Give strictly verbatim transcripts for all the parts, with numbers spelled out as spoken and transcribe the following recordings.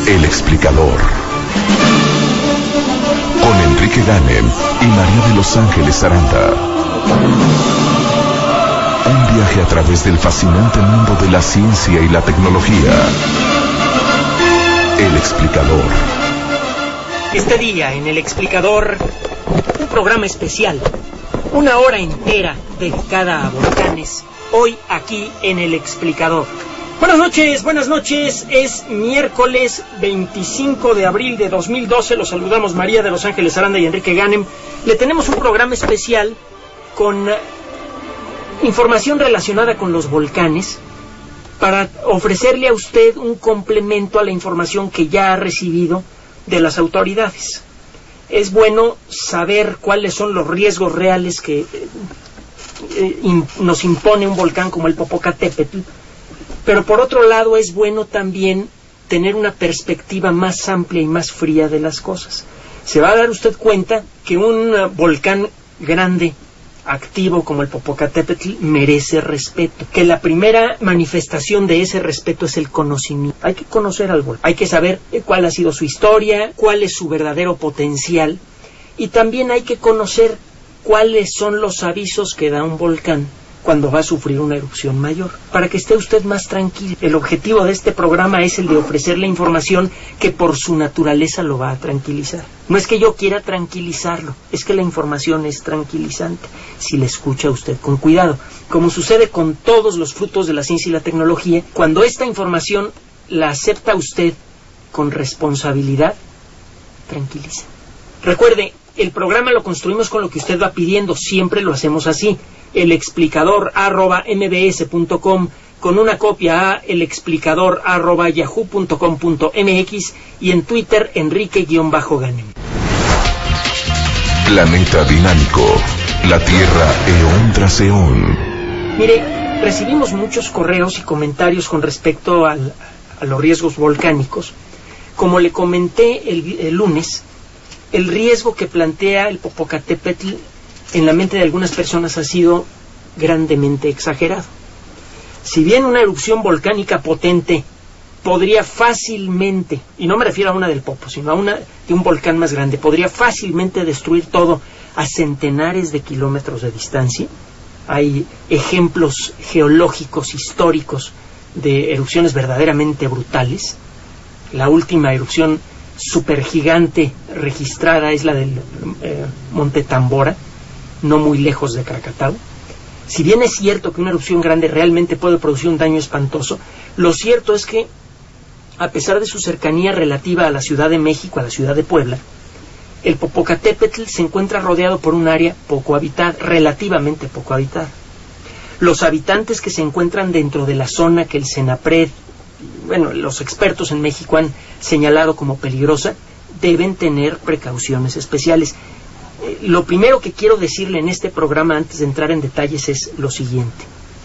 El explicador. Con Enrique Ganem y María de Los Ángeles Aranda. Un viaje a través del fascinante mundo de la ciencia y la tecnología. El explicador. Este día en El explicador, un programa especial. Una hora entera dedicada a volcanes. Hoy aquí en El explicador. Buenas noches, buenas noches. Es miércoles veinticinco de abril de dos mil doce. Los saludamos María de Los Ángeles Aranda y Enrique Ganem. Le tenemos un programa especial con información relacionada con los volcanes para ofrecerle a usted un complemento a la información que ya ha recibido de las autoridades. Es bueno saber cuáles son los riesgos reales que eh, in, nos impone un volcán como el Popocatépetl. Pero por otro lado es bueno también tener una perspectiva más amplia y más fría de las cosas. Se va a dar usted cuenta que un uh, volcán grande, activo como el Popocatépetl, merece respeto. Que la primera manifestación de ese respeto es el conocimiento. Hay que conocer al volcán. Hay que saber cuál ha sido su historia, cuál es su verdadero potencial. Y también hay que conocer cuáles son los avisos que da un volcán cuando va a sufrir una erupción mayor, para que esté usted más tranquilo. El objetivo de este programa es el de ofrecerle información que por su naturaleza lo va a tranquilizar. No es que yo quiera tranquilizarlo, es que la información es tranquilizante, si la escucha usted con cuidado. Como sucede con todos los frutos de la ciencia y la tecnología, cuando esta información la acepta usted con responsabilidad, tranquiliza. Recuerde, el programa lo construimos con lo que usted va pidiendo, siempre lo hacemos así. El explicador arroba mbs.com, con una copia a el explicador arroba yahoo punto com punto mx y en Twitter Enrique-Ganem. Planeta dinámico, la Tierra eón tras eón. Mire, recibimos muchos correos y comentarios con respecto al, a los riesgos volcánicos. Como le comenté el, el lunes, el riesgo que plantea el Popocatépetl en la mente de algunas personas ha sido grandemente exagerado. Si bien una erupción volcánica potente podría fácilmente, y no me refiero a una del Popo, sino a una de un volcán más grande, podría fácilmente destruir todo a centenares de kilómetros de distancia, hay ejemplos geológicos históricos de erupciones verdaderamente brutales. La última erupción supergigante registrada es la del eh, Monte Tambora, no muy lejos de Krakatau. Si bien es cierto que una erupción grande realmente puede producir un daño espantoso, lo cierto es que, a pesar de su cercanía relativa a la Ciudad de México, a la ciudad de Puebla, el Popocatépetl se encuentra rodeado por un área poco habitada, relativamente poco habitada. Los habitantes que se encuentran dentro de la zona que el CENAPRED, bueno, los expertos en México han señalado como peligrosa, deben tener precauciones especiales. Eh, lo primero que quiero decirle en este programa antes de entrar en detalles es lo siguiente.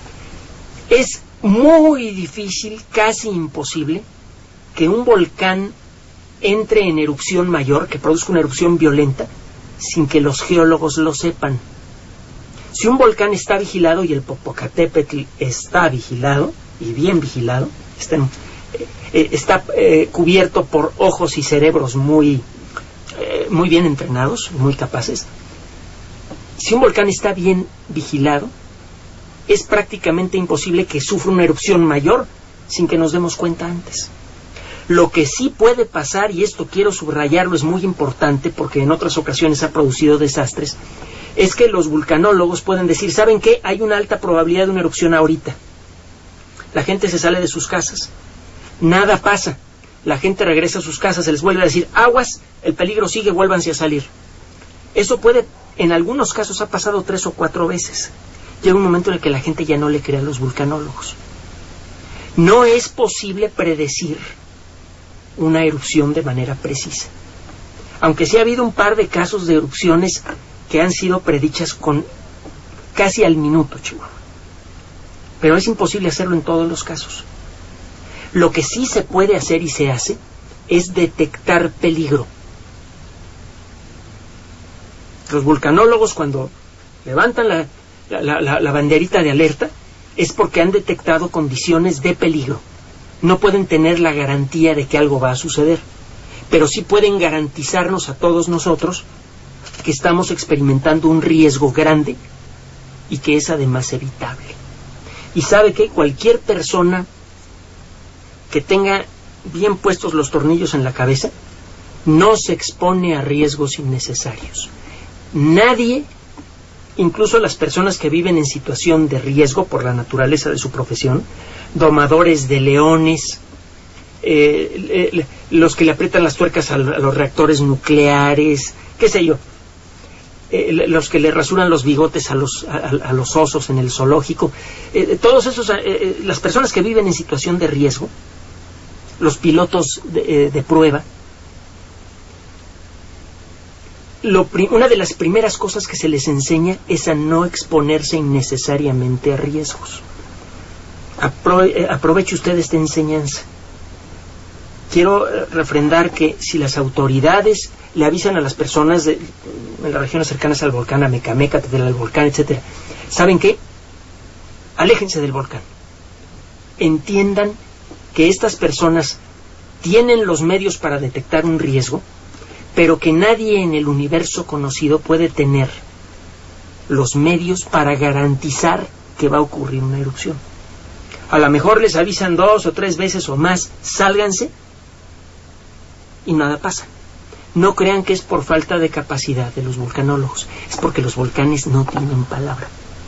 Es muy difícil, casi imposible, que un volcán entre en erupción mayor, que produzca una erupción violenta, sin que los geólogos lo sepan. Si un volcán está vigilado, y el Popocatépetl está vigilado, y bien vigilado, está, en, eh, está eh, cubierto por ojos y cerebros muy... muy bien entrenados, muy capaces. Si un volcán está bien vigilado, es prácticamente imposible que sufra una erupción mayor sin que nos demos cuenta antes. Lo que sí puede pasar, y esto quiero subrayarlo, es muy importante porque en otras ocasiones ha producido desastres, es que los vulcanólogos pueden decir, ¿saben qué? Hay una alta probabilidad de una erupción ahorita. La gente se sale de sus casas, nada pasa. La gente regresa a sus casas, se les vuelve a decir, aguas, el peligro sigue, vuélvanse a salir. Eso puede, en algunos casos ha pasado tres o cuatro veces. Llega un momento en el que la gente ya no le cree a los vulcanólogos. No es posible predecir una erupción de manera precisa. Aunque sí ha habido un par de casos de erupciones que han sido predichas con casi al minuto, Chihuahua. Pero es imposible hacerlo en todos los casos. Lo que sí se puede hacer y se hace es detectar peligro. Los vulcanólogos, cuando levantan la, la, la, la banderita de alerta, es porque han detectado condiciones de peligro. no pueden tener la garantía de que algo va a suceder, pero sí pueden garantizarnos a todos nosotros que estamos experimentando un riesgo grande y que es además evitable. Y sabe que cualquier persona que tenga bien puestos los tornillos en la cabeza no se expone a riesgos innecesarios. Nadie, incluso las personas que viven en situación de riesgo por la naturaleza de su profesión, domadores de leones, eh, eh, los que le aprietan las tuercas a, a los reactores nucleares, qué sé yo, eh, los que le rasuran los bigotes a los, a, a los osos en el zoológico, eh, todos esos, eh, las personas que viven en situación de riesgo, los pilotos de, eh, de prueba, Lo una de las primeras cosas que se les enseña es a no exponerse innecesariamente a riesgos. Apro aproveche usted esta enseñanza. Quiero refrendar que si las autoridades le avisan a las personas de, en las regiones cercanas al volcán, a Mecameca, del volcán, etcétera, ¿saben qué? Aléjense del volcán. Entiendan que estas personas tienen los medios para detectar un riesgo, pero que nadie en el universo conocido puede tener los medios para garantizar que va a ocurrir una erupción. A lo mejor les avisan dos o tres veces o más, sálganse, y nada pasa. No crean que es por falta de capacidad de los volcanólogos, es porque los volcanes no tienen palabra.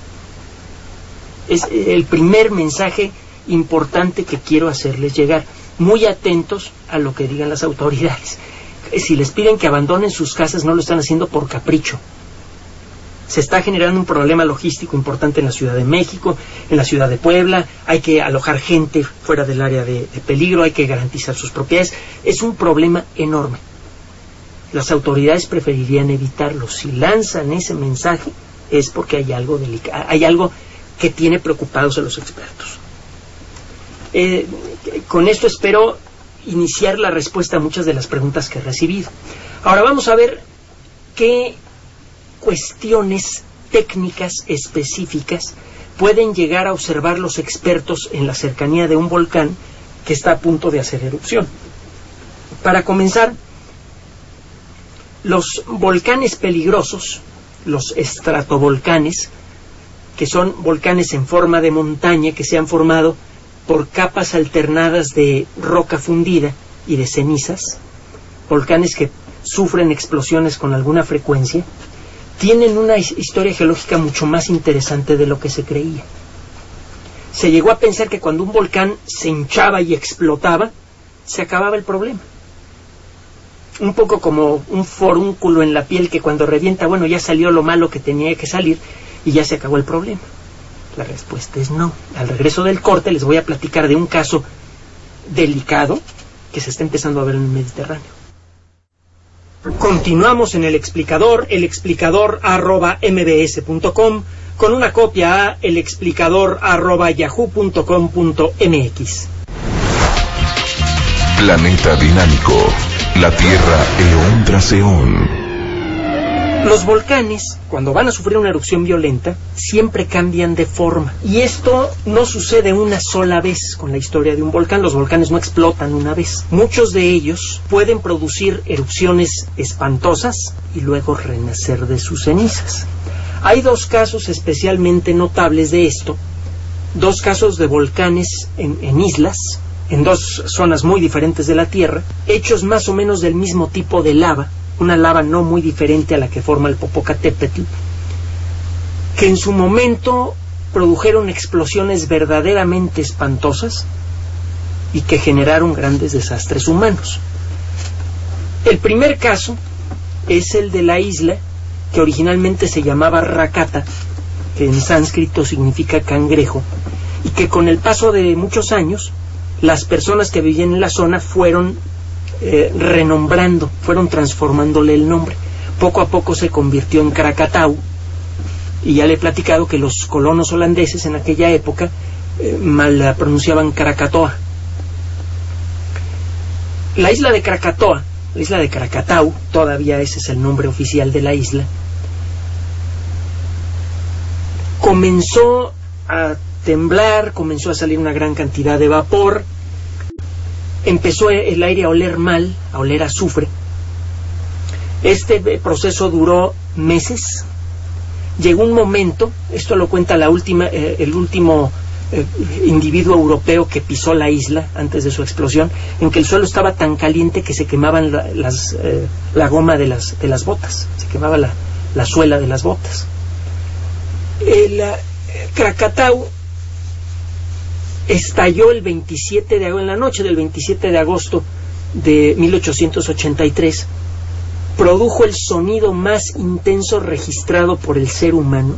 Es el primer mensaje importante que quiero hacerles llegar. Muy atentos a lo que digan las autoridades. Si les piden que abandonen sus casas, no lo están haciendo por capricho. Se está generando un problema logístico importante en la Ciudad de México, en la Ciudad de Puebla. Hay que alojar gente fuera del área de, de peligro, hay que garantizar sus propiedades. Es un problema enorme. Las autoridades preferirían evitarlo. Si lanzan ese mensaje, es porque hay algo delicado, hay algo que tiene preocupados a los expertos. Eh, con esto espero iniciar la respuesta a muchas de las preguntas que he recibido. Ahora vamos a ver qué cuestiones técnicas específicas pueden llegar a observar los expertos en la cercanía de un volcán que está a punto de hacer erupción. Para comenzar, los volcanes peligrosos, los estratovolcanes, que son volcanes en forma de montaña que se han formado por capas alternadas de roca fundida y de cenizas, volcanes que sufren explosiones con alguna frecuencia, tienen una historia geológica mucho más interesante de lo que se creía. Se llegó a pensar que cuando un volcán se hinchaba y explotaba, se acababa el problema. Un poco como un forúnculo en la piel que cuando revienta, bueno, ya salió lo malo que tenía que salir y ya se acabó el problema. La respuesta es no. Al regreso del corte les voy a platicar de un caso delicado que se está empezando a ver en el Mediterráneo. Continuamos en el explicador, el explicador arroba mbs punto com, con una copia a el explicador arroba yahoo punto com punto mx. Planeta dinámico, la Tierra eón tras eón. Los volcanes, cuando van a sufrir una erupción violenta, siempre cambian de forma. Y esto no sucede una sola vez con la historia de un volcán. Los volcanes no explotan una vez. Muchos de ellos pueden producir erupciones espantosas y luego renacer de sus cenizas. Hay dos casos especialmente notables de esto. Dos casos de volcanes en, en islas, en dos zonas muy diferentes de la Tierra, hechos más o menos del mismo tipo de lava, una lava no muy diferente a la que forma el Popocatépetl, que en su momento produjeron explosiones verdaderamente espantosas y que generaron grandes desastres humanos. El primer caso es el de la isla que originalmente se llamaba Rakata, que en sánscrito significa cangrejo, y que con el paso de muchos años las personas que vivían en la zona fueron Eh, renombrando, fueron transformándole el nombre. Poco a poco se convirtió en Krakatau, y ya le he platicado que los colonos holandeses en aquella época eh, mal pronunciaban Krakatoa. La isla de Krakatoa, la isla de Krakatau, todavía ese es el nombre oficial de la isla, comenzó a temblar, comenzó a salir una gran cantidad de vapor. empezó el aire a oler mal, a oler a azufre. Este proceso duró meses. Llegó un momento, esto lo cuenta la última, eh, el último eh, individuo europeo que pisó la isla antes de su explosión, en que el suelo estaba tan caliente que se quemaban la, las, eh, la goma de las, de las botas, se quemaba la, la suela de las botas. El eh, Krakatau estalló el veintisiete de agosto, en la noche del veintisiete de agosto de mil ochocientos ochenta y tres. Produjo el sonido más intenso registrado por el ser humano,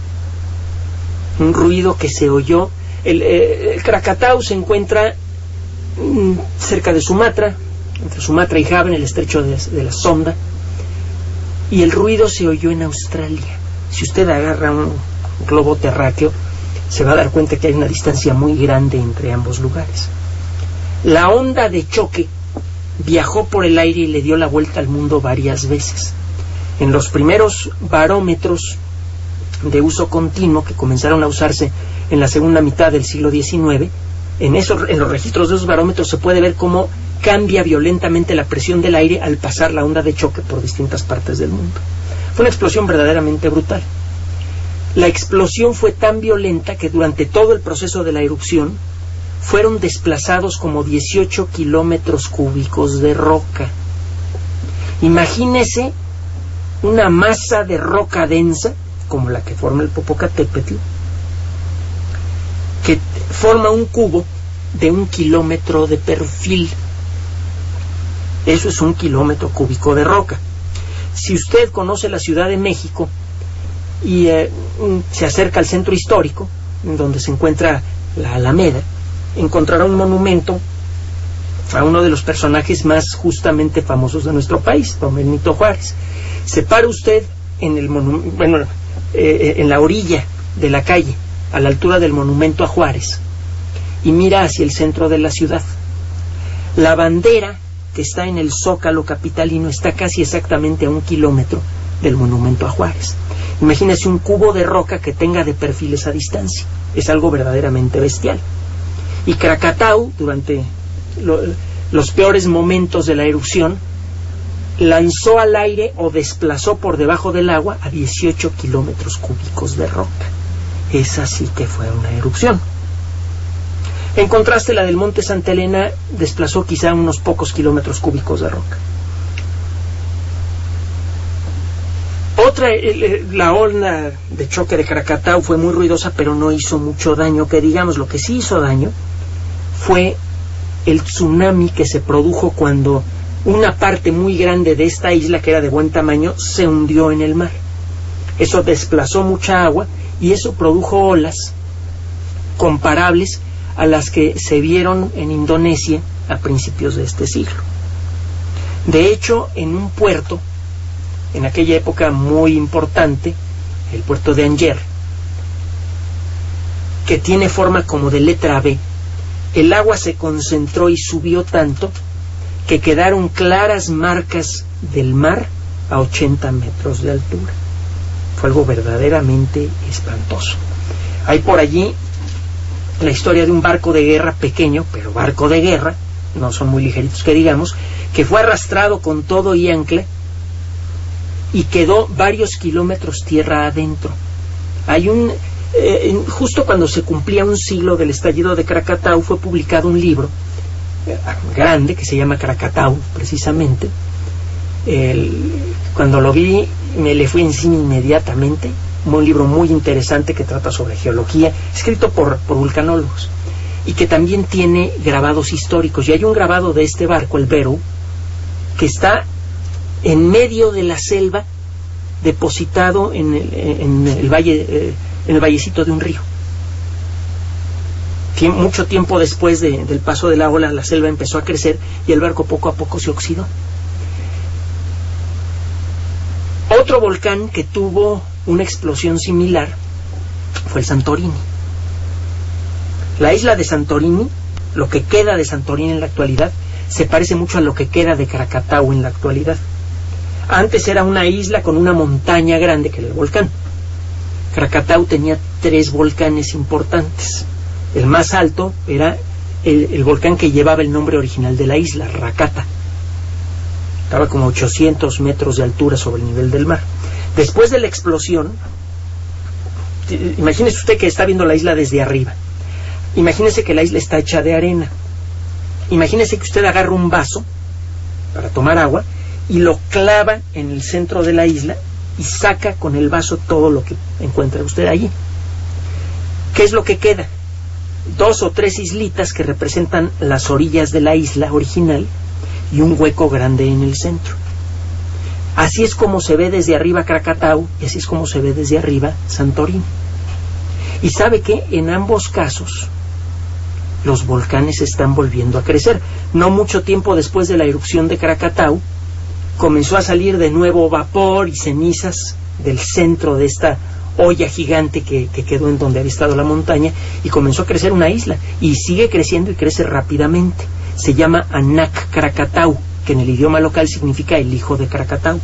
un ruido que se oyó. El, eh, el Krakatau se encuentra mm, cerca de Sumatra, entre Sumatra y Java, en el estrecho de, de la Sonda, y el ruido se oyó en Australia. Si usted agarra un globo terráqueo, se va a dar cuenta que hay una distancia muy grande entre ambos lugares. La onda de choque viajó por el aire y le dio la vuelta al mundo varias veces. En los primeros barómetros de uso continuo, que comenzaron a usarse en la segunda mitad del siglo diecinueve, en, esos, en los registros de esos barómetros se puede ver cómo cambia violentamente la presión del aire al pasar la onda de choque por distintas partes del mundo. Fue una explosión verdaderamente brutal. La explosión fue tan violenta que durante todo el proceso de la erupción fueron desplazados como dieciocho kilómetros cúbicos de roca. Imagínese una masa de roca densa, como la que forma el Popocatépetl, que forma un cubo de un kilómetro de perfil. Eso es un kilómetro cúbico de roca. Si usted conoce la Ciudad de México y eh, se acerca al centro histórico, donde se encuentra la Alameda, encontrará un monumento a uno de los personajes más justamente famosos de nuestro país, don Benito Juárez. Se para usted en el monu- bueno, eh, en la orilla de la calle, a la altura del monumento a Juárez, y mira hacia el centro de la ciudad. La bandera que está en el Zócalo capitalino está casi exactamente a un kilómetro del monumento a Juárez. Imagínese un cubo de roca que tenga de perfil esa distancia. Es algo verdaderamente bestial. Y Krakatau, durante lo, los peores momentos de la erupción, lanzó al aire o desplazó por debajo del agua a dieciocho kilómetros cúbicos de roca. Esa sí que fue una erupción. En contraste, la del Monte Santa Elena desplazó quizá unos pocos kilómetros cúbicos de roca. Otra, la onda de choque de Krakatau fue muy ruidosa, pero no hizo mucho daño, que digamos. Lo que sí hizo daño fue el tsunami que se produjo cuando una parte muy grande de esta isla, que era de buen tamaño, se hundió en el mar. Eso desplazó mucha agua y eso produjo olas comparables a las que se vieron en Indonesia a principios de este siglo. De hecho, en un puerto, en aquella época muy importante, el puerto de Anjer, que tiene forma como de letra B, el agua se concentró y subió tanto que quedaron claras marcas del mar a ochenta metros de altura. Fue algo verdaderamente espantoso. Hay por allí la historia de un barco de guerra pequeño, pero barco de guerra, no son muy ligeritos que digamos, que fue arrastrado con todo y ancla y quedó varios kilómetros tierra adentro. Hay un eh, justo cuando se cumplía un siglo del estallido de Krakatau, fue publicado un libro eh, grande que se llama Krakatau, precisamente. El, cuando lo vi me le fui encima inmediatamente. Un libro muy interesante que trata sobre geología, escrito por, por vulcanólogos, y que también tiene grabados históricos. Y hay un grabado de este barco, el Beru, que está en medio de la selva, depositado en el, en el valle, eh, en el vallecito de un río. Tiem- mucho tiempo después de, del paso de la ola, la selva empezó a crecer y el barco poco a poco se oxidó. Otro volcán que tuvo una explosión similar fue el Santorini. La isla de Santorini, lo que queda de Santorini en la actualidad, se parece mucho a lo que queda de Krakatau en la actualidad. Antes era una isla con una montaña grande que era el volcán. Krakatau tenía tres volcanes importantes. El más alto era el, el volcán que llevaba el nombre original de la isla, Rakata. Estaba como a ochocientos metros de altura sobre el nivel del mar. Después de la explosión, imagínese usted que está viendo la isla desde arriba. Imagínese que la isla está hecha de arena. Imagínese que usted agarra un vaso para tomar agua y lo clava en el centro de la isla y saca con el vaso todo lo que encuentra usted allí. ¿Qué es lo que queda? Dos o tres islitas que representan las orillas de la isla original y un hueco grande en el centro. Así es como se ve desde arriba Krakatau y así es como se ve desde arriba Santorini. Y sabe que en ambos casos los volcanes están volviendo a crecer. No mucho tiempo después de la erupción de Krakatau comenzó a salir de nuevo vapor y cenizas del centro de esta olla gigante que, que quedó en donde había estado la montaña, y comenzó a crecer una isla y sigue creciendo y crece rápidamente. Se llama Anak Krakatau, que en el idioma local significa el hijo de Krakatau.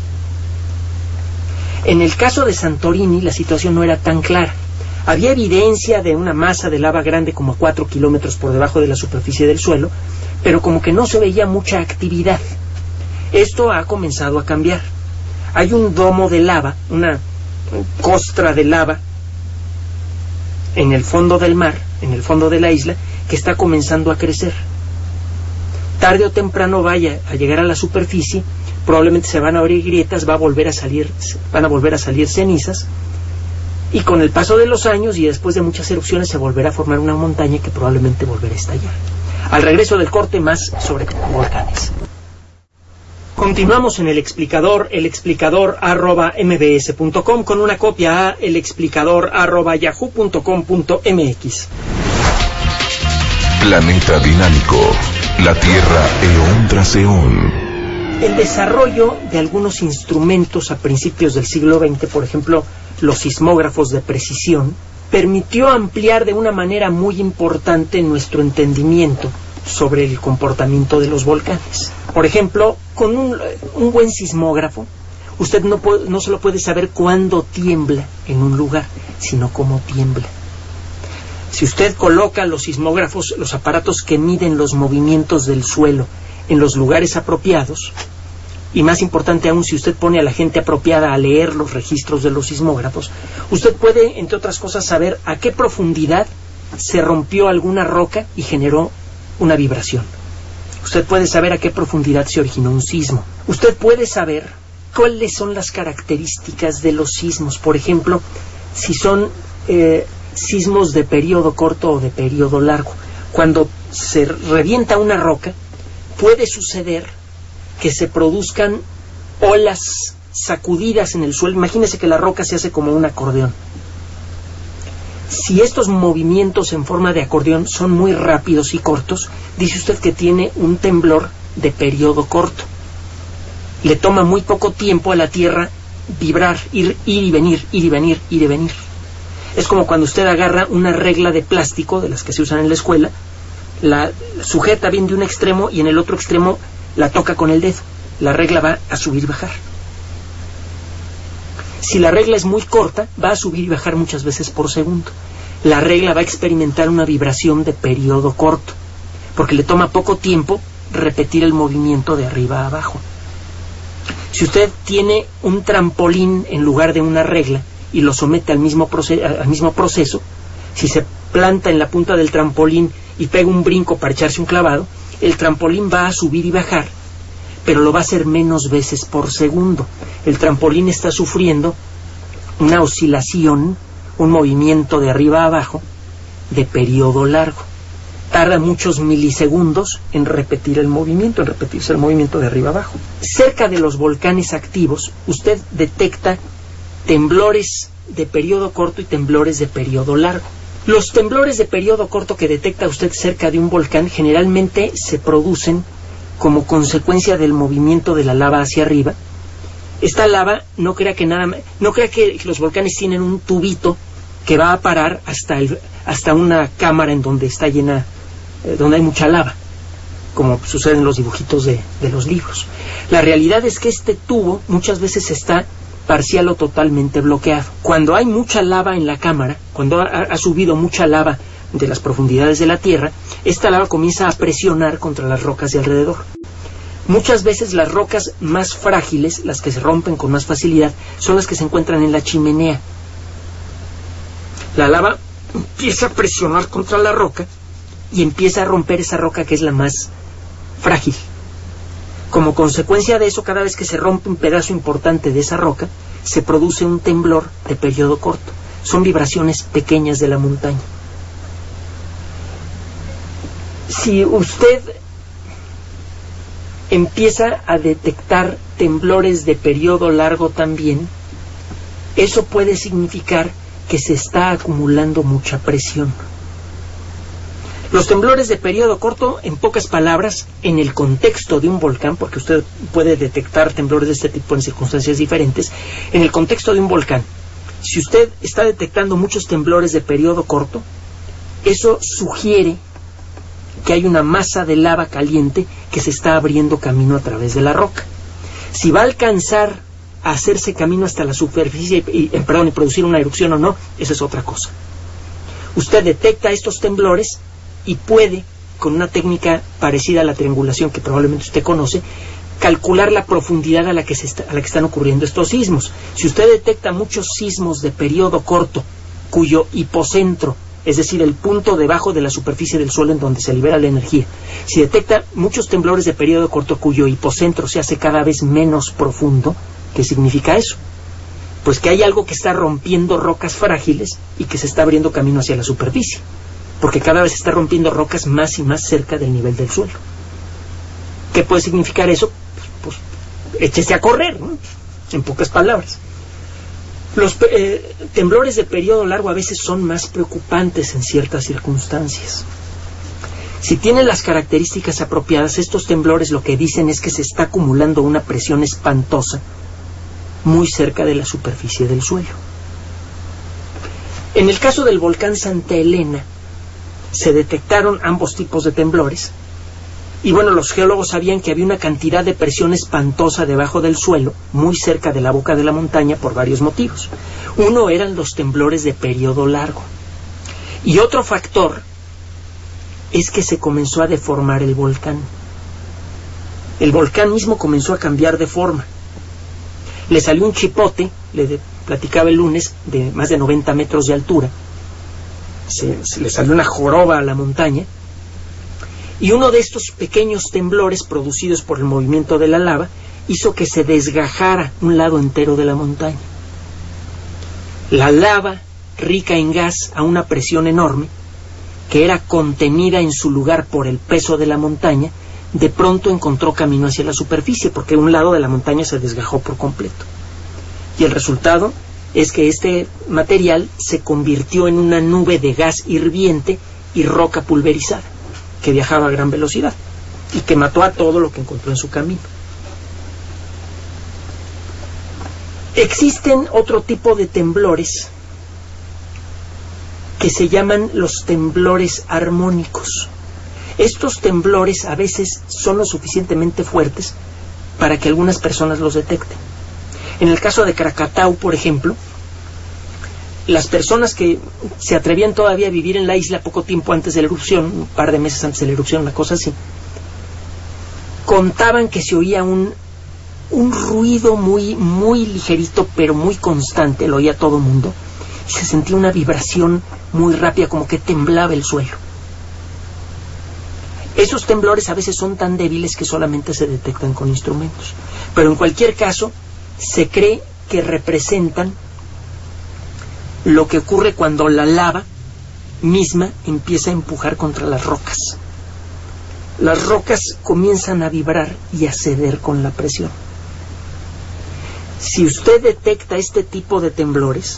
En el caso de Santorini la situación no era tan clara. Había evidencia de una masa de lava grande como a cuatro kilómetros por debajo de la superficie del suelo, pero como que no se veía mucha actividad. Esto ha comenzado a cambiar. Hay un domo de lava, una costra de lava en el fondo del mar, en el fondo de la isla, que está comenzando a crecer. Tarde o temprano vaya a llegar a la superficie, probablemente se van a abrir grietas, va a volver a salir, van a volver a salir cenizas, y con el paso de los años y después de muchas erupciones se volverá a formar una montaña que probablemente volverá a estallar. Al regreso del corte, más sobre volcanes. Continuamos en el explicador, el explicador arroba mbs punto com, con una copia a el explicador arroba yahoo punto com punto mx. Planeta dinámico, la Tierra eón tras eón. El desarrollo de algunos instrumentos a principios del siglo veinte, por ejemplo, los sismógrafos de precisión, permitió ampliar de una manera muy importante nuestro entendimiento sobre el comportamiento de los volcanes. Por ejemplo, con un, un buen sismógrafo, usted no, puede, no solo puede saber cuándo tiembla en un lugar, sino cómo tiembla. Si usted coloca los sismógrafos, los aparatos que miden los movimientos del suelo en los lugares apropiados, y más importante aún, si usted pone a la gente apropiada a leer los registros de los sismógrafos, usted puede, entre otras cosas, saber a qué profundidad se rompió alguna roca y generó una vibración. Usted puede saber a qué profundidad se originó un sismo. Usted puede saber cuáles son las características de los sismos. Por ejemplo, si son eh, sismos de periodo corto o de periodo largo. Cuando se revienta una roca, puede suceder que se produzcan olas sacudidas en el suelo. Imagínese que la roca se hace como un acordeón. Si estos movimientos en forma de acordeón son muy rápidos y cortos, dice usted que tiene un temblor de periodo corto. Le toma muy poco tiempo a la Tierra vibrar, ir, ir y venir, ir y venir, ir y venir. Es como cuando usted agarra una regla de plástico, de las que se usan en la escuela, la sujeta bien de un extremo y en el otro extremo la toca con el dedo. La regla va a subir y bajar. Si la regla es muy corta, va a subir y bajar muchas veces por segundo. La regla va a experimentar una vibración de periodo corto, porque le toma poco tiempo repetir el movimiento de arriba a abajo. Si usted tiene un trampolín en lugar de una regla y lo somete al mismo, proce- al mismo proceso, si se planta en la punta del trampolín y pega un brinco para echarse un clavado, el trampolín va a subir y bajar, pero lo va a hacer menos veces por segundo. El trampolín está sufriendo una oscilación, un movimiento de arriba a abajo de periodo largo. Tarda muchos milisegundos en repetir el movimiento, en repetirse el movimiento de arriba a abajo. Cerca de los volcanes activos, usted detecta temblores de periodo corto y temblores de periodo largo. Los temblores de periodo corto que detecta usted cerca de un volcán generalmente se producen como consecuencia del movimiento de la lava hacia arriba. Esta lava, no crea que nada, no crea que los volcanes tienen un tubito que va a parar hasta el, hasta una cámara en donde está llena, eh, donde hay mucha lava, como sucede en los dibujitos de, de los libros. La realidad es que este tubo muchas veces está parcial o totalmente bloqueado. Cuando hay mucha lava en la cámara, cuando ha, ha subido mucha lava de las profundidades de la Tierra, esta lava comienza a presionar contra las rocas de alrededor. Muchas veces las rocas más frágiles, las que se rompen con más facilidad, son las que se encuentran en la chimenea. La lava empieza a presionar contra la roca y empieza a romper esa roca que es la más frágil. Como consecuencia de eso, cada vez que se rompe un pedazo importante de esa roca, se produce un temblor de periodo corto. Son vibraciones pequeñas de la montaña. Si usted empieza a detectar temblores de periodo largo también, eso puede significar que se está acumulando mucha presión. Los temblores de periodo corto, en pocas palabras, en el contexto de un volcán, porque usted puede detectar temblores de este tipo en circunstancias diferentes, en el contexto de un volcán, si usted está detectando muchos temblores de periodo corto, eso sugiere que hay una masa de lava caliente que se está abriendo camino a través de la roca. Si va a alcanzar a hacerse camino hasta la superficie y, eh, perdón, y producir una erupción o no, esa es otra cosa. Usted detecta estos temblores y puede, con una técnica parecida a la triangulación que probablemente usted conoce, calcular la profundidad a la que se está, a la que están ocurriendo estos sismos. Si usted detecta muchos sismos de periodo corto, cuyo hipocentro, es decir, el punto debajo de la superficie del suelo en donde se libera la energía, si detecta muchos temblores de periodo corto cuyo hipocentro se hace cada vez menos profundo, ¿qué significa eso? Pues que hay algo que está rompiendo rocas frágiles y que se está abriendo camino hacia la superficie, porque cada vez se está rompiendo rocas más y más cerca del nivel del suelo. ¿Qué puede significar eso? Pues, pues échese a correr, ¿no? En pocas palabras. Los eh, temblores de periodo largo a veces son más preocupantes en ciertas circunstancias. Si tienen las características apropiadas, estos temblores lo que dicen es que se está acumulando una presión espantosa muy cerca de la superficie del suelo. En el caso del volcán Santa Elena, se detectaron ambos tipos de temblores. Y bueno, los geólogos sabían que había una cantidad de presión espantosa debajo del suelo, muy cerca de la boca de la montaña, por varios motivos. Uno eran los temblores de periodo largo. Y otro factor es que se comenzó a deformar el volcán. El volcán mismo comenzó a cambiar de forma. Le salió un chipote, le de, platicaba el lunes, de más de noventa metros de altura. Se, se le salió una joroba a la montaña. Y uno de estos pequeños temblores producidos por el movimiento de la lava hizo que se desgajara un lado entero de la montaña. La lava, rica en gas a una presión enorme, que era contenida en su lugar por el peso de la montaña, de pronto encontró camino hacia la superficie, porque un lado de la montaña se desgajó por completo. Y el resultado es que este material se convirtió en una nube de gas hirviente y roca pulverizada, que viajaba a gran velocidad y que mató a todo lo que encontró en su camino. Existen otro tipo de temblores que se llaman los temblores armónicos. Estos temblores a veces son lo suficientemente fuertes para que algunas personas los detecten. En el caso de Krakatau, por ejemplo, las personas que se atrevían todavía a vivir en la isla poco tiempo antes de la erupción, un par de meses antes de la erupción, una cosa así, contaban que se oía un, un ruido muy, muy ligerito, pero muy constante, lo oía todo el mundo, y se sentía una vibración muy rápida, como que temblaba el suelo. Esos temblores a veces son tan débiles que solamente se detectan con instrumentos, pero en cualquier caso, se cree que representan lo que ocurre cuando la lava misma empieza a empujar contra las rocas. Las rocas comienzan a vibrar y a ceder con la presión. Si usted detecta este tipo de temblores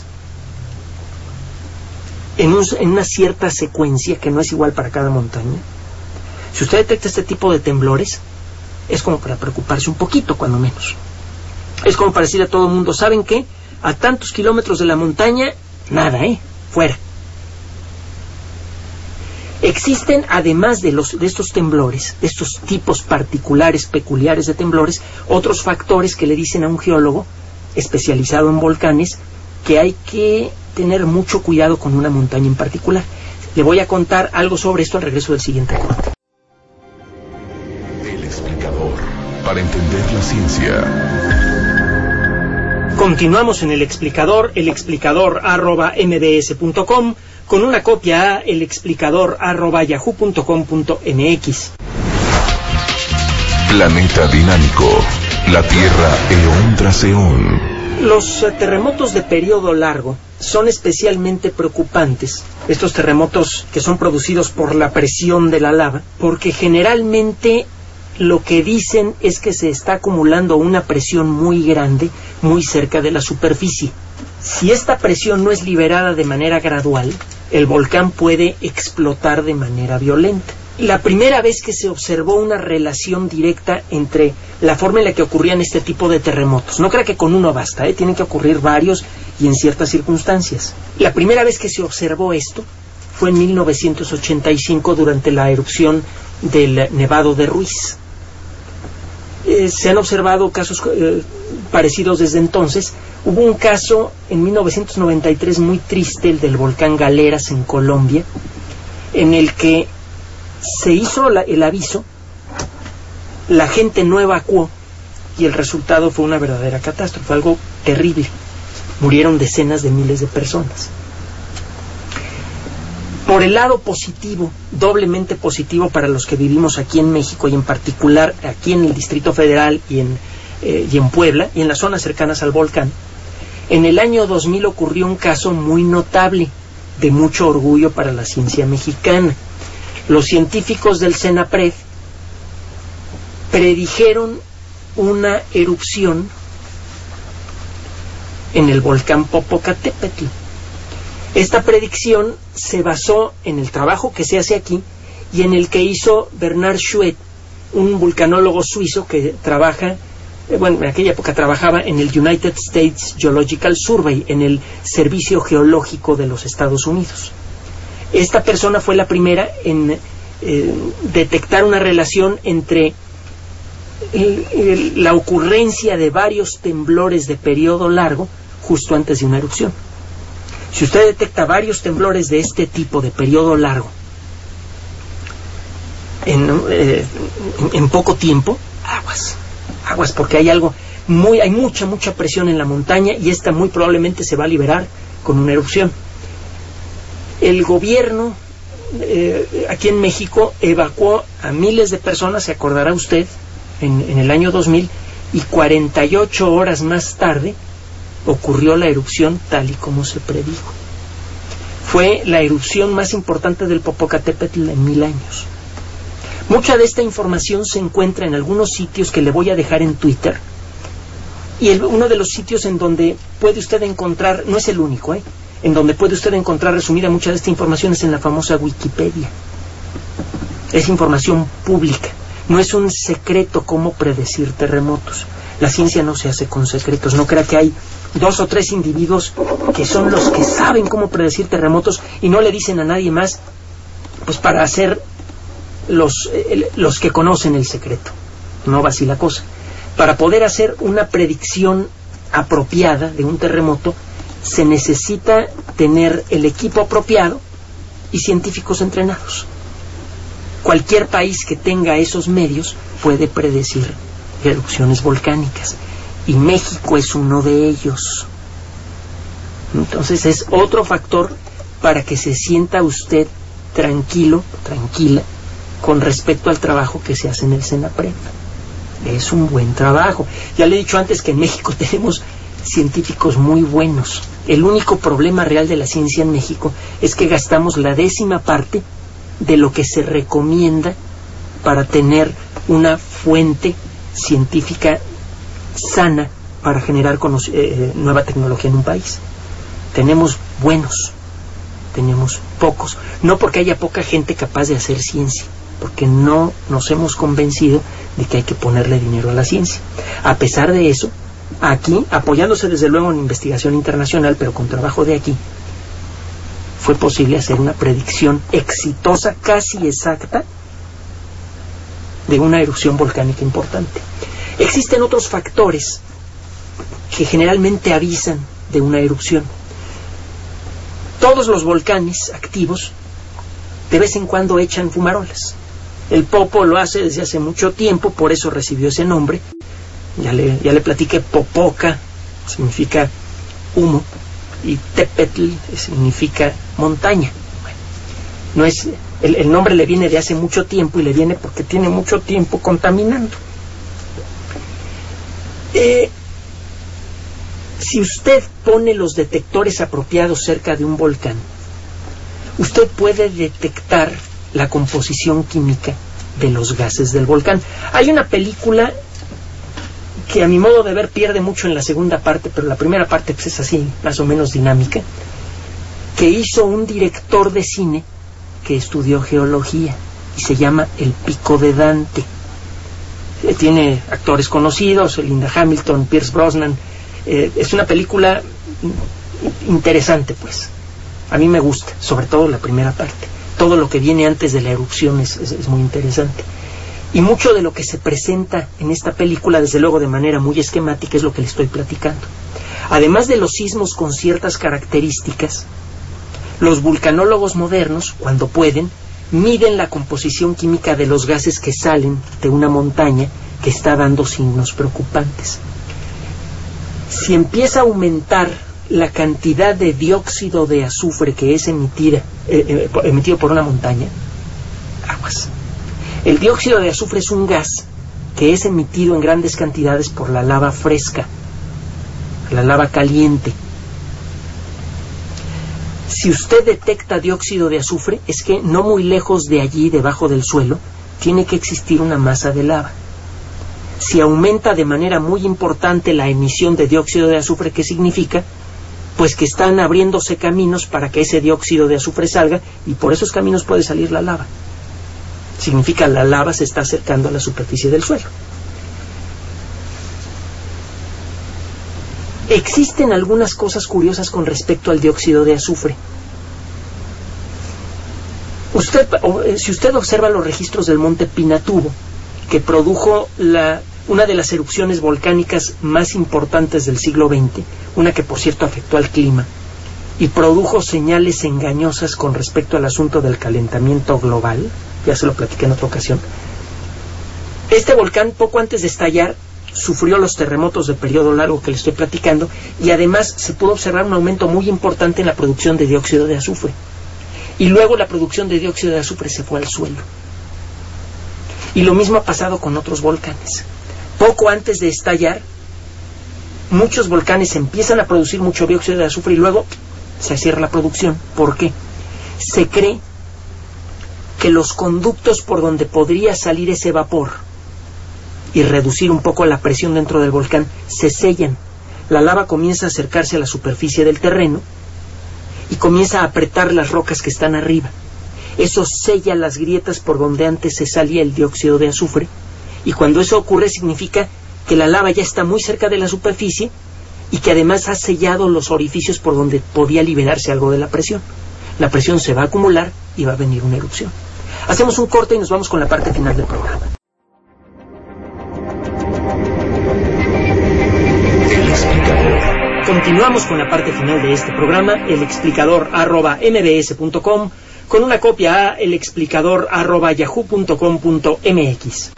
en, un, en una cierta secuencia, que no es igual para cada montaña, si usted detecta este tipo de temblores, es como para preocuparse un poquito, cuando menos. Es como para decir a todo el mundo, ¿saben qué? A tantos kilómetros de la montaña, nada, ¿eh? Fuera. Existen, además de, los, de estos temblores, de estos tipos particulares, peculiares de temblores, otros factores que le dicen a un geólogo especializado en volcanes que hay que tener mucho cuidado con una montaña en particular. Le voy a contar algo sobre esto al regreso del siguiente corte. El explicador, para entender la ciencia. Continuamos en El Explicador, el explicador arroba m b s punto com, con una copia a el explicador arroba yahoo punto com punto m x. Planeta dinámico. La Tierra eón tras eón. Los terremotos de periodo largo son especialmente preocupantes, estos terremotos que son producidos por la presión de la lava, porque generalmente lo que dicen es que se está acumulando una presión muy grande muy cerca de la superficie. Si esta presión no es liberada de manera gradual, el volcán puede explotar de manera violenta. La primera vez que se observó una relación directa entre la forma en la que ocurrían este tipo de terremotos, no crea que con uno basta, ¿eh? Tienen que ocurrir varios y en ciertas circunstancias. La primera vez que se observó esto fue en mil novecientos ochenta y cinco durante la erupción del Nevado de Ruiz. Eh, se han observado casos eh, parecidos desde entonces. Hubo un caso en mil novecientos noventa y tres muy triste, el del volcán Galeras en Colombia, en el que se hizo la, el aviso, la gente no evacuó y el resultado fue una verdadera catástrofe, algo terrible. Murieron decenas de miles de personas. Por el lado positivo, doblemente positivo para los que vivimos aquí en México y en particular aquí en el Distrito Federal y en, eh, y en Puebla y en las zonas cercanas al volcán, en el año dos mil ocurrió un caso muy notable, de mucho orgullo para la ciencia mexicana. Los científicos del CENAPRED predijeron una erupción en el volcán Popocatépetl. Esta predicción se basó en el trabajo que se hace aquí y en el que hizo Bernard Chouet, un vulcanólogo suizo que trabaja, bueno, en aquella época trabajaba en el United States Geological Survey, en el Servicio Geológico de los Estados Unidos. Esta persona fue la primera en eh, detectar una relación entre el, el, la ocurrencia de varios temblores de periodo largo justo antes de una erupción. Si usted detecta varios temblores de este tipo de periodo largo en, eh, en, en poco tiempo, aguas, aguas, porque hay algo muy, hay mucha, mucha presión en la montaña y esta muy probablemente se va a liberar con una erupción. El gobierno eh, aquí en México evacuó a miles de personas, se acordará usted, en, en el año dos mil, y cuarenta y ocho horas más tarde ocurrió la erupción tal y como se predijo. Fue la erupción más importante del Popocatépetl en mil años. Mucha de esta información se encuentra en algunos sitios que le voy a dejar en Twitter, y el, uno de los sitios en donde puede usted encontrar, no es el único, ¿eh? en donde puede usted encontrar resumida mucha de esta información es en la famosa Wikipedia. Es información pública. No es un secreto cómo predecir terremotos. La ciencia no se hace con secretos. No crea que hay dos o tres individuos que son los que saben cómo predecir terremotos y no le dicen a nadie más, pues para hacer los, eh, los que conocen el secreto. No va así la cosa. Para poder hacer una predicción apropiada de un terremoto se necesita tener el equipo apropiado y científicos entrenados. Cualquier país que tenga esos medios puede predecir erupciones volcánicas y México es uno de ellos. Entonces es otro factor para que se sienta usted tranquilo, tranquila con respecto al trabajo que se hace en el CENAPRED. Es un buen trabajo. Ya le he dicho antes que en México tenemos científicos muy buenos. El único problema real de la ciencia en México es que gastamos la décima parte de lo que se recomienda para tener una fuente científica sana para generar eh, nueva tecnología en un país. Tenemos buenos, tenemos pocos, no porque haya poca gente capaz de hacer ciencia, porque no nos hemos convencido de que hay que ponerle dinero a la ciencia. A pesar de eso, aquí, apoyándose desde luego en investigación internacional, pero con trabajo de aquí, fue posible hacer una predicción exitosa, casi exacta, de una erupción volcánica importante. Existen otros factores que generalmente avisan de una erupción. Todos los volcanes activos de vez en cuando echan fumarolas. El Popo lo hace desde hace mucho tiempo, por eso recibió ese nombre. Ya le, ya le platiqué, Popoca significa humo y Tepetl significa montaña. Bueno, no es, el, el nombre le viene de hace mucho tiempo y le viene porque tiene mucho tiempo contaminando. Eh, si usted pone los detectores apropiados cerca de un volcán, usted puede detectar la composición química de los gases del volcán. Hay una película que a mi modo de ver pierde mucho en la segunda parte, pero la primera parte pues, es así, más o menos dinámica, que hizo un director de cine que estudió geología y se llama El Pico de Dante. Eh, tiene actores conocidos, Linda Hamilton, Pierce Brosnan. Eh, es una película interesante, pues. A mí me gusta, sobre todo la primera parte. Todo lo que viene antes de la erupción es, es, es muy interesante. Y mucho de lo que se presenta en esta película, desde luego de manera muy esquemática, es lo que le estoy platicando. Además de los sismos con ciertas características, los vulcanólogos modernos, cuando pueden, miden la composición química de los gases que salen de una montaña que está dando signos preocupantes. Si empieza a aumentar la cantidad de dióxido de azufre que es emitida, eh, eh, emitido por una montaña, aguas. El dióxido de azufre es un gas que es emitido en grandes cantidades por la lava fresca, la lava caliente. Si usted detecta dióxido de azufre, es que no muy lejos de allí, debajo del suelo, tiene que existir una masa de lava. Si aumenta de manera muy importante la emisión de dióxido de azufre, ¿qué significa? Pues que están abriéndose caminos para que ese dióxido de azufre salga, y por esos caminos puede salir la lava. Significa la lava se está acercando a la superficie del suelo. Existen algunas cosas curiosas con respecto al dióxido de azufre. Usted, si usted observa los registros del monte Pinatubo, que produjo la, una de las erupciones volcánicas más importantes del siglo veinte, una que por cierto afectó al clima, y produjo señales engañosas con respecto al asunto del calentamiento global, ya se lo platiqué en otra ocasión. Este volcán, poco antes de estallar, sufrió los terremotos de periodo largo que le estoy platicando, y además se pudo observar un aumento muy importante en la producción de dióxido de azufre. Y luego la producción de dióxido de azufre se fue al suelo. Y lo mismo ha pasado con otros volcanes. Poco antes de estallar, muchos volcanes empiezan a producir mucho dióxido de azufre y luego se cierra la producción. ¿Por qué? Se cree que los conductos por donde podría salir ese vapor y reducir un poco la presión dentro del volcán se sellan. La lava comienza a acercarse a la superficie del terreno y comienza a apretar las rocas que están arriba. Eso sella las grietas por donde antes se salía el dióxido de azufre, y cuando eso ocurre significa que la lava ya está muy cerca de la superficie y que además ha sellado los orificios por donde podía liberarse algo de la presión. La presión se va a acumular y va a venir una erupción. Hacemos un corte y nos vamos con la parte final del programa. El explicador. Continuamos con la parte final de este programa, el explicador arroba mbs.com, con una copia a el explicador arroba yahoo punto com punto mx.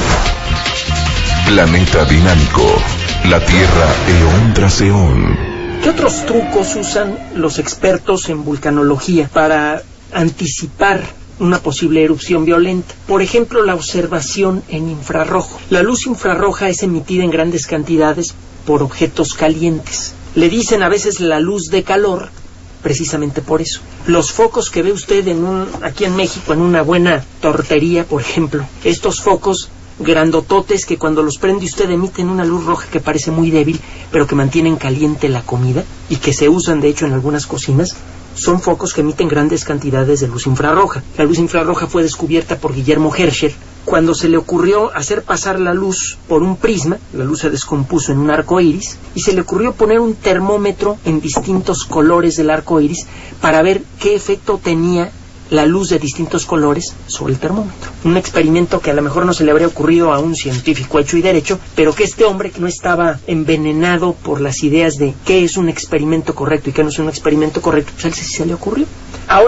Planeta dinámico, la Tierra eón tras eón. ¿Qué otros trucos usan los expertos en vulcanología para anticipar una posible erupción violenta? Por ejemplo, la observación en infrarrojo. La luz infrarroja es emitida en grandes cantidades por objetos calientes. Le dicen a veces la luz de calor, precisamente por eso. Los focos que ve usted en un, aquí en México, en una buena tortería, por ejemplo, estos focos grandototes que cuando los prende usted emiten una luz roja que parece muy débil, pero que mantienen caliente la comida y que se usan de hecho en algunas cocinas, son focos que emiten grandes cantidades de luz infrarroja. La luz infrarroja fue descubierta por Guillermo Herschel cuando se le ocurrió hacer pasar la luz por un prisma. La luz se descompuso en un arco iris y se le ocurrió poner un termómetro en distintos colores del arco iris para ver qué efecto tenía la luz de distintos colores sobre el termómetro. Un experimento que a lo mejor no se le habría ocurrido a un científico hecho y derecho, pero que este hombre, que no estaba envenenado por las ideas de qué es un experimento correcto y qué no es un experimento correcto, pues a él sí se le ocurrió. Ahora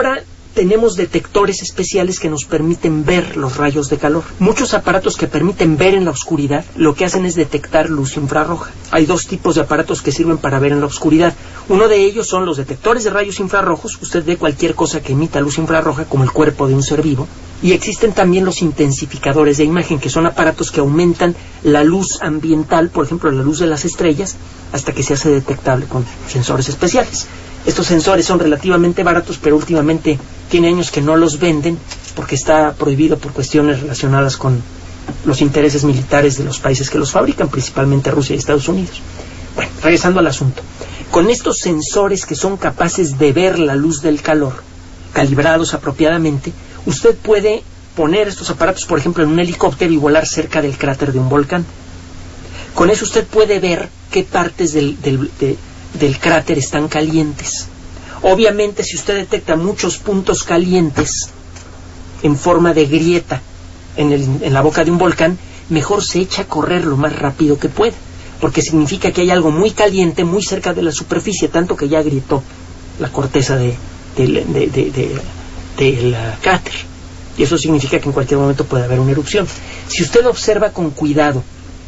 tenemos detectores especiales que nos permiten ver los rayos de calor. Muchos aparatos que permiten ver en la oscuridad lo que hacen es detectar luz infrarroja. Hay dos tipos de aparatos que sirven para ver en la oscuridad. Uno de ellos son los detectores de rayos infrarrojos. Usted ve cualquier cosa que emita luz infrarroja, como el cuerpo de un ser vivo. Y existen también los intensificadores de imagen, que son aparatos que aumentan la luz ambiental, por ejemplo la luz de las estrellas, hasta que se hace detectable con sensores especiales. Estos sensores son relativamente baratos, pero últimamente tiene años que no los venden porque está prohibido por cuestiones relacionadas con los intereses militares de los países que los fabrican, principalmente Rusia y Estados Unidos. Bueno, regresando al asunto. Con estos sensores que son capaces de ver la luz del calor, calibrados apropiadamente, usted puede poner estos aparatos, por ejemplo, en un helicóptero y volar cerca del cráter de un volcán. Con eso usted puede ver qué partes del, del, de, del cráter están calientes. Obviamente, si usted detecta muchos puntos calientes en forma de grieta en, el, en la boca de un volcán, mejor se echa a correr lo más rápido que pueda, porque significa que hay algo muy caliente muy cerca de la superficie, tanto que ya agrietó la corteza de, de, de, de, de, de, del cráter, y eso significa que en cualquier momento puede haber una erupción. Si usted observa con cuidado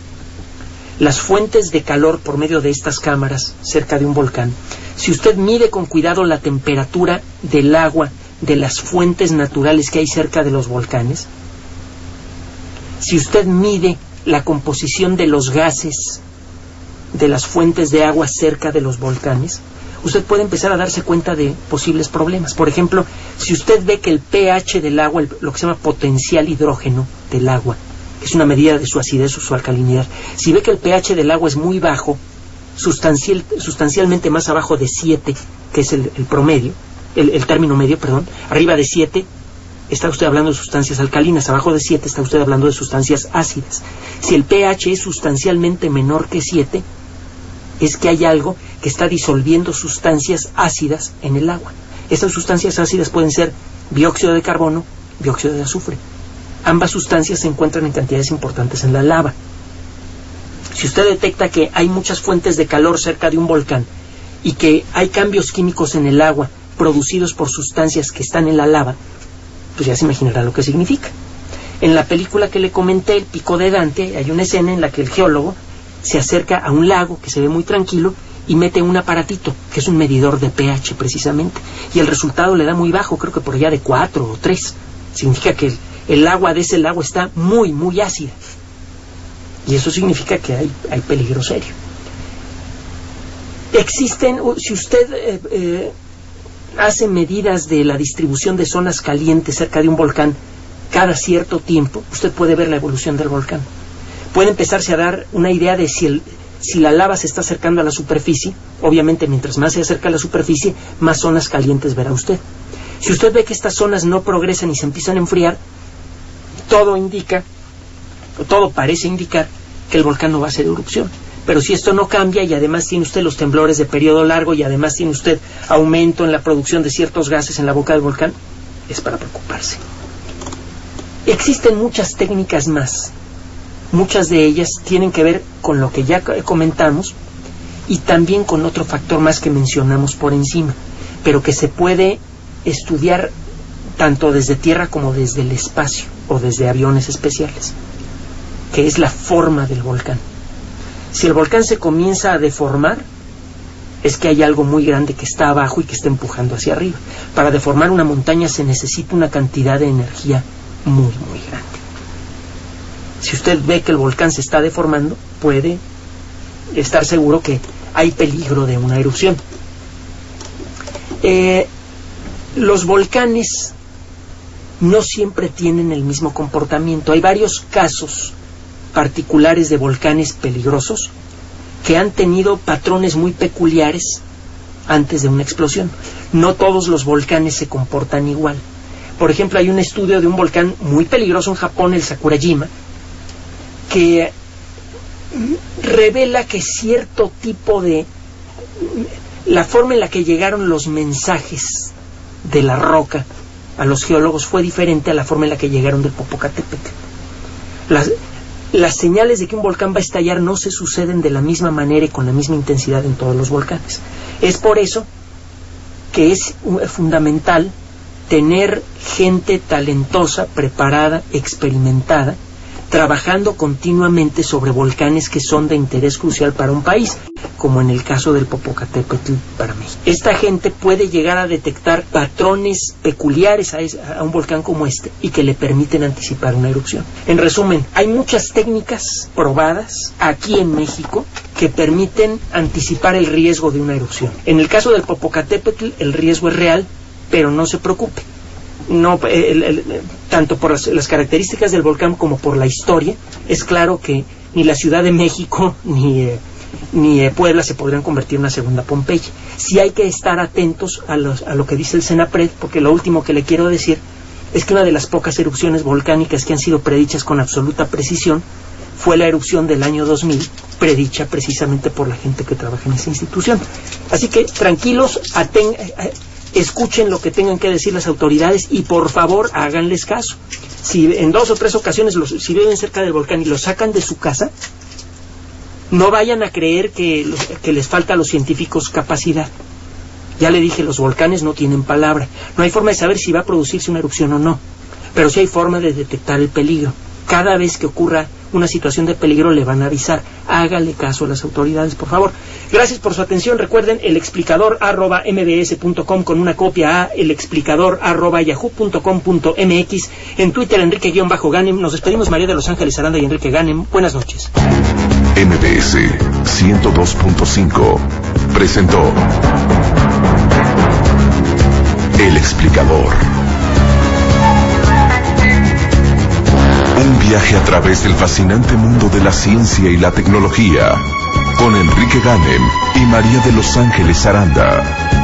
las fuentes de calor por medio de estas cámaras cerca de un volcán, si usted mide con cuidado la temperatura del agua de las fuentes naturales que hay cerca de los volcanes, si usted mide la composición de los gases de las fuentes de agua cerca de los volcanes, usted puede empezar a darse cuenta de posibles problemas. Por ejemplo, si usted ve que el pH del agua, lo que se llama potencial hidrógeno del agua, que es una medida de su acidez o su alcalinidad, si ve que el pH del agua es muy bajo, sustancial, sustancialmente más abajo de siete, que es el, el promedio, el, el término medio, perdón, arriba de siete, está usted hablando de sustancias alcalinas, abajo de siete está usted hablando de sustancias ácidas. Si el pH es sustancialmente menor que siete, es que hay algo que está disolviendo sustancias ácidas en el agua. Estas sustancias ácidas pueden ser dióxido de carbono, dióxido de azufre. Ambas sustancias se encuentran en cantidades importantes en la lava. Si usted detecta que hay muchas fuentes de calor cerca de un volcán y que hay cambios químicos en el agua producidos por sustancias que están en la lava, pues ya se imaginará lo que significa. En la película que le comenté, El Pico de Dante, hay una escena en la que el geólogo se acerca a un lago que se ve muy tranquilo y mete un aparatito, que es un medidor de pH precisamente, y el resultado le da muy bajo, creo que por allá de cuatro o tres. Significa que el, el agua de ese lago está muy, muy ácida, y eso significa que hay, hay peligro serio. Existen, si usted eh, eh, hace medidas de la distribución de zonas calientes cerca de un volcán cada cierto tiempo, usted puede ver la evolución del volcán. Puede empezarse a dar una idea de si, el, si la lava se está acercando a la superficie. Obviamente, mientras más se acerca a la superficie, más zonas calientes verá usted. Si usted ve que estas zonas no progresan y se empiezan a enfriar, todo indica, o todo parece indicar, que el volcán no va a hacer erupción. Pero si esto no cambia y además tiene usted los temblores de periodo largo y además tiene usted aumento en la producción de ciertos gases en la boca del volcán, es para preocuparse. Existen muchas técnicas más. Muchas de ellas tienen que ver con lo que ya comentamos y también con otro factor más que mencionamos por encima, pero que se puede estudiar tanto desde tierra como desde el espacio o desde aviones especiales, que es la forma del volcán. Si el volcán se comienza a deformar, es que hay algo muy grande que está abajo y que está empujando hacia arriba. Para deformar una montaña se necesita una cantidad de energía muy, muy grande. Si usted ve que el volcán se está deformando, puede estar seguro que hay peligro de una erupción. Eh, los volcanes no siempre tienen el mismo comportamiento. Hay varios casos particulares de volcanes peligrosos que han tenido patrones muy peculiares antes de una explosión. No todos los volcanes se comportan igual. Por ejemplo, hay un estudio de un volcán muy peligroso en Japón, el Sakurajima, que revela que cierto tipo de... la forma en la que llegaron los mensajes de la roca a los geólogos fue diferente a la forma en la que llegaron del Popocatépetl. Las, las señales de que un volcán va a estallar no se suceden de la misma manera y con la misma intensidad en todos los volcanes. Es por eso que es fundamental tener gente talentosa, preparada, experimentada, trabajando continuamente sobre volcanes que son de interés crucial para un país, como en el caso del Popocatépetl para México. Esta gente puede llegar a detectar patrones peculiares a, es, a un volcán como este y que le permiten anticipar una erupción. En resumen, hay muchas técnicas probadas aquí en México que permiten anticipar el riesgo de una erupción. En el caso del Popocatépetl, el riesgo es real, pero no se preocupe. No, el, el, tanto por las, las características del volcán como por la historia, es claro que ni la Ciudad de México ni, eh, ni eh, Puebla se podrían convertir en una segunda Pompeya. Sí hay que estar atentos a, los, a lo que dice el CENAPRED, porque lo último que le quiero decir es que una de las pocas erupciones volcánicas que han sido predichas con absoluta precisión fue la erupción del año dos mil, predicha precisamente por la gente que trabaja en esa institución. Así que tranquilos, aten, eh, escuchen lo que tengan que decir las autoridades y por favor háganles caso. Si en dos o tres ocasiones los, si viven cerca del volcán y los sacan de su casa, no vayan a creer que, los, que les falta a los científicos capacidad. Ya le dije, los volcanes no tienen palabra. No hay forma de saber si va a producirse una erupción o no, pero sí hay forma de detectar el peligro. Cada vez que ocurra una situación de peligro le van a avisar. Hágale caso a las autoridades, por favor. Gracias por su atención. Recuerden, el explicador arroba mbs punto com con una copia a el explicador arroba yahoo punto com punto mx. En Twitter, Enrique-Ganem. Nos despedimos, María de Los Ángeles Aranda y Enrique Ganem. Buenas noches. M B S ciento dos punto cinco presentó El Explicador. Un viaje a través del fascinante mundo de la ciencia y la tecnología, con Enrique Ganem y María de Los Ángeles Aranda.